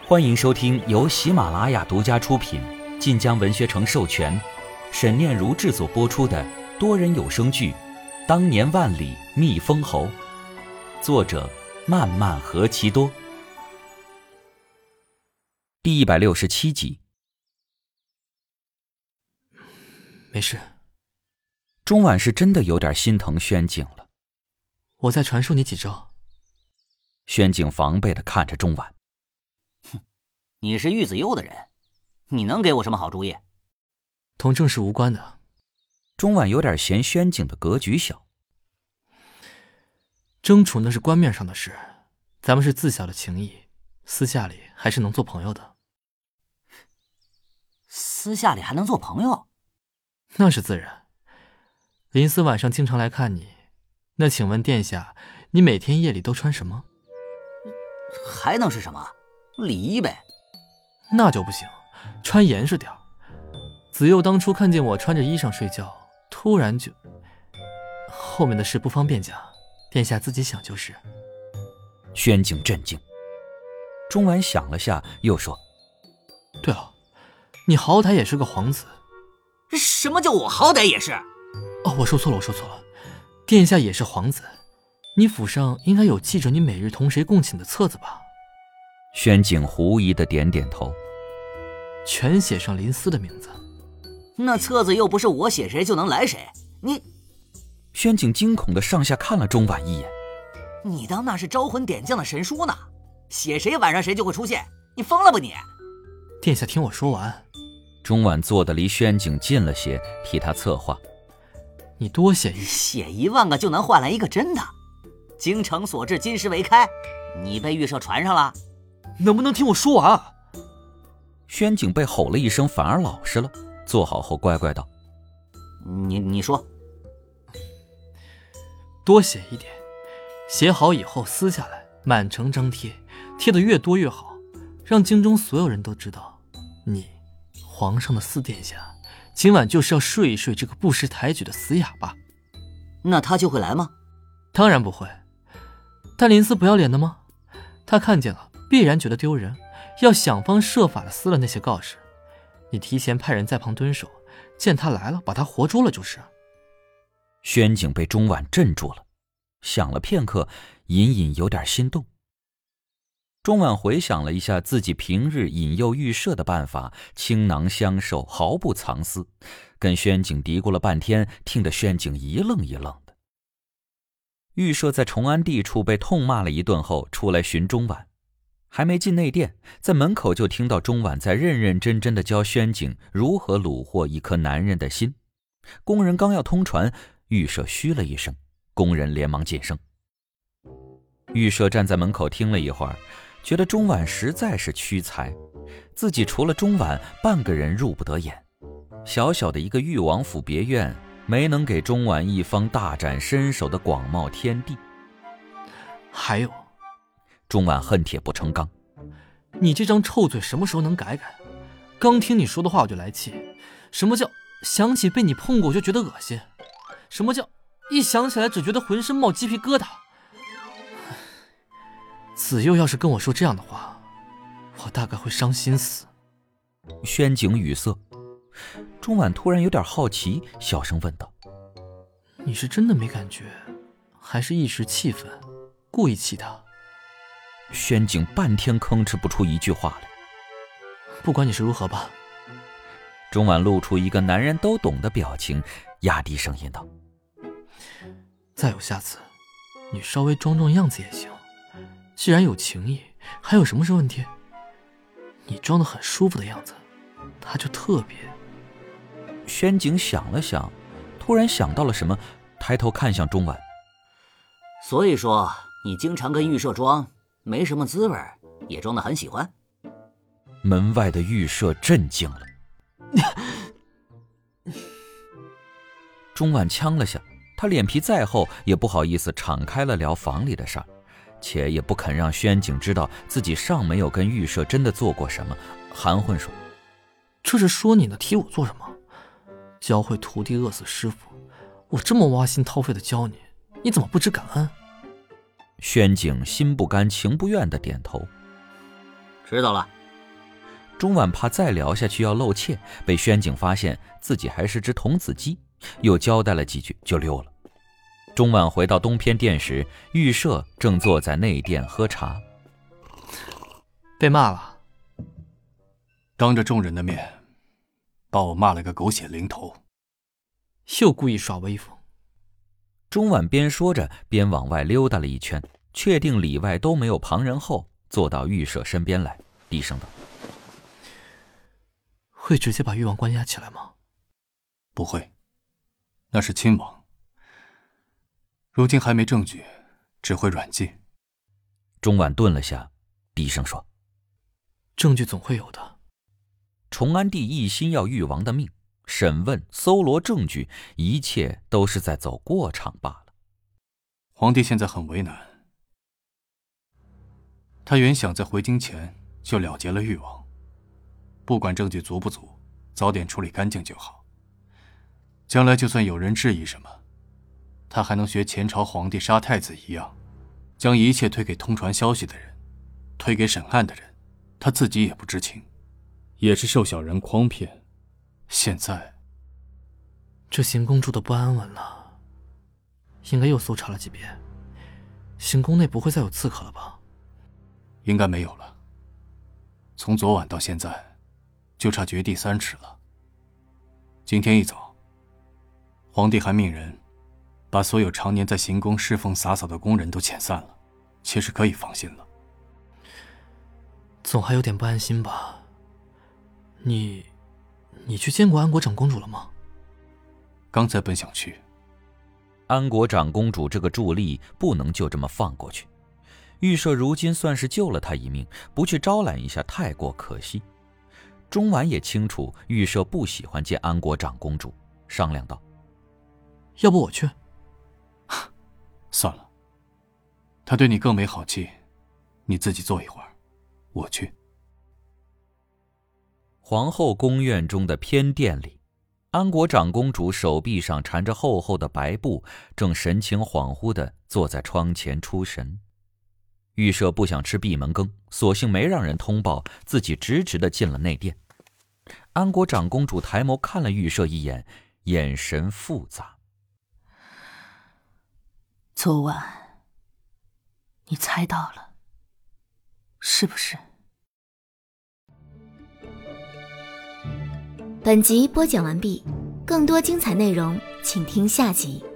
欢迎收听由喜马拉雅独家出品、晋江文学城授权、沈念如制作播出的多人有声剧《当年万里觅封侯》，作者漫漫何其多。第167集。 没事。 钟婉是真的有点心疼轩景了。 我再传授你几招。 轩景防备地看着钟婉。 你是玉子幽的人，你能给我什么好主意？ 同正事无关的。 钟婉有点嫌轩景的格局小。 争储那是官面上的事，咱们是自小的情谊，私下里还是能做朋友的。 私下里还能做朋友？ 那是自然。林思晚上经常来看你，那请问殿下，你每天夜里都穿什么？ 还能是什么？礼衣呗。 那就不行，穿严实点。子幼当初看见我穿着衣裳睡觉，突然就……后面的事不方便讲，殿下自己想就是。 轩景震惊。钟婉想了下，又说： 对了，你好歹也是个皇子。 什么叫我好歹也是？ 哦，我说错了。殿下也是皇子，你府上应该有记着你每日同谁共寝的册子吧？ 轩景狐疑地点点头。 全写上林思的名字。 那册子又不是我写谁就能来谁，你…… 轩景惊恐地上下看了钟婉一眼。 你当那是招魂点将的神书呢？写谁晚上谁就会出现，你疯了吧你？ 殿下听我说完。 钟婉坐得离轩景近了些，替他策划。 你多写写1万个就能换来一个真的。京城所至，今时为开，你被预设传上了。 能不能听我说完啊？ 轩景被吼了一声，反而老实了，坐好后乖乖道： 你说。 多写一点，写好以后撕下来，满城张贴，贴得越多越好，让京中所有人都知道，你皇上的四殿下今晚就是要睡一睡这个不识抬举的死哑巴。 那他就会来吗？ 当然不会。但林思不要脸的吗？他看见了必然觉得丢人，要想方设法的撕了那些告示。你提前派人在旁蹲守，见他来了把他活捉了就是。 轩景被钟婉镇住了，想了片刻，隐隐有点心动。钟婉回想了一下自己平日引诱预设的办法，倾囊相授，毫不藏私，跟轩景嘀咕了半天，听得轩景一愣一愣的。预设在崇安地处被痛骂了一顿后，出来寻钟婉，还没进内殿，在门口就听到钟婉在认认真真的教轩景如何虏获一颗男人的心。工人刚要通传，预设嘘了一声，工人连忙噤声。预设站在门口听了一会儿，觉得钟婉实在是屈才，自己除了钟婉半个人入不得眼。小小的一个裕王府别院，没能给钟婉一方大展身手的广袤天地。 还有， 钟婉恨铁不成钢， 你这张臭嘴什么时候能改改？刚听你说的话我就来气。什么叫想起被你碰过我就觉得恶心？什么叫一想起来只觉得浑身冒鸡皮疙瘩？子幼要是跟我说这样的话，我大概会伤心死。 轩景语塞。钟婉突然有点好奇，小声问道： 你是真的没感觉，还是一时气愤故意气他？ 轩景半天吭哧不出一句话来。 不管你是如何吧。 钟婉露出一个男人都懂的表情，压低声音道： 再有下次，你稍微装样子也行。既然有情谊，还有什么是问题？你装得很舒服的样子，他就特别…… 轩景想了想，突然想到了什么，抬头看向钟婉。 所以说你经常跟预设装，没什么滋味，也装得很喜欢。 门外的预设震惊了。钟婉呛了下，他脸皮再厚也不好意思敞开了聊房里的事儿，且也不肯让轩景知道自己尚没有跟预设真的做过什么，含混说： 这是说你呢，提我做什么？教会徒弟饿死师傅，我这么挖心掏肺的教你，你怎么不知感恩？ 轩景心不甘情不愿地点头。 知道了。 钟婉怕再聊下去要露怯，被宣景发现自己还是只童子鸡，又交代了几句就溜了。钟婉回到东偏殿时，玉舍正坐在内殿喝茶。 被骂了， 当着众人的面把我骂了个狗血淋头， 又故意耍威风。 钟婉边说着边往外溜达了一圈，确定里外都没有旁人后，坐到玉舍身边来，低声道： 会直接把誉王关押起来吗？ 不会，那是亲王，如今还没证据，只会软禁。 钟婉顿了下，低声说： 证据总会有的。 崇安帝一心要誉王的命，审问、搜罗证据，一切都是在走过场罢了。 皇帝现在很为难，他原想在回京前就了结了誉王，不管证据足不足，早点处理干净就好。将来就算有人质疑什么，他还能学前朝皇帝杀太子一样，将一切推给通传消息的人，推给审案的人，他自己也不知情，也是受小人诓骗。现在这行宫住的不安稳了，应该又搜查了几遍。行宫内不会再有刺客了吧？ 应该没有了。从昨晚到现在，就差掘地3尺了。今天一早，皇帝还命人把所有常年在行宫侍奉洒扫的宫人都遣散了，其实可以放心了。 总还有点不安心吧？你去见过安国长公主了吗？ 刚才本想去。 安国长公主这个助力不能就这么放过去，玉舍如今算是救了她一命，不去招揽一下太过可惜。钟婉也清楚玉舍不喜欢见安国长公主，商量道： 要不我去？ 算了，他对你更没好气，你自己坐一会儿，我去。 皇后宫院中的偏殿里，安国长公主手臂上缠着厚厚的白布，正神情恍惚地坐在窗前出神。玉舍不想吃闭门羹，索性没让人通报，自己直直地进了内殿。安国长公主抬眸看了玉舍一眼，眼神复杂。 昨晚你猜到了，是不是？ 本集播讲完毕，更多精彩内容请听下集。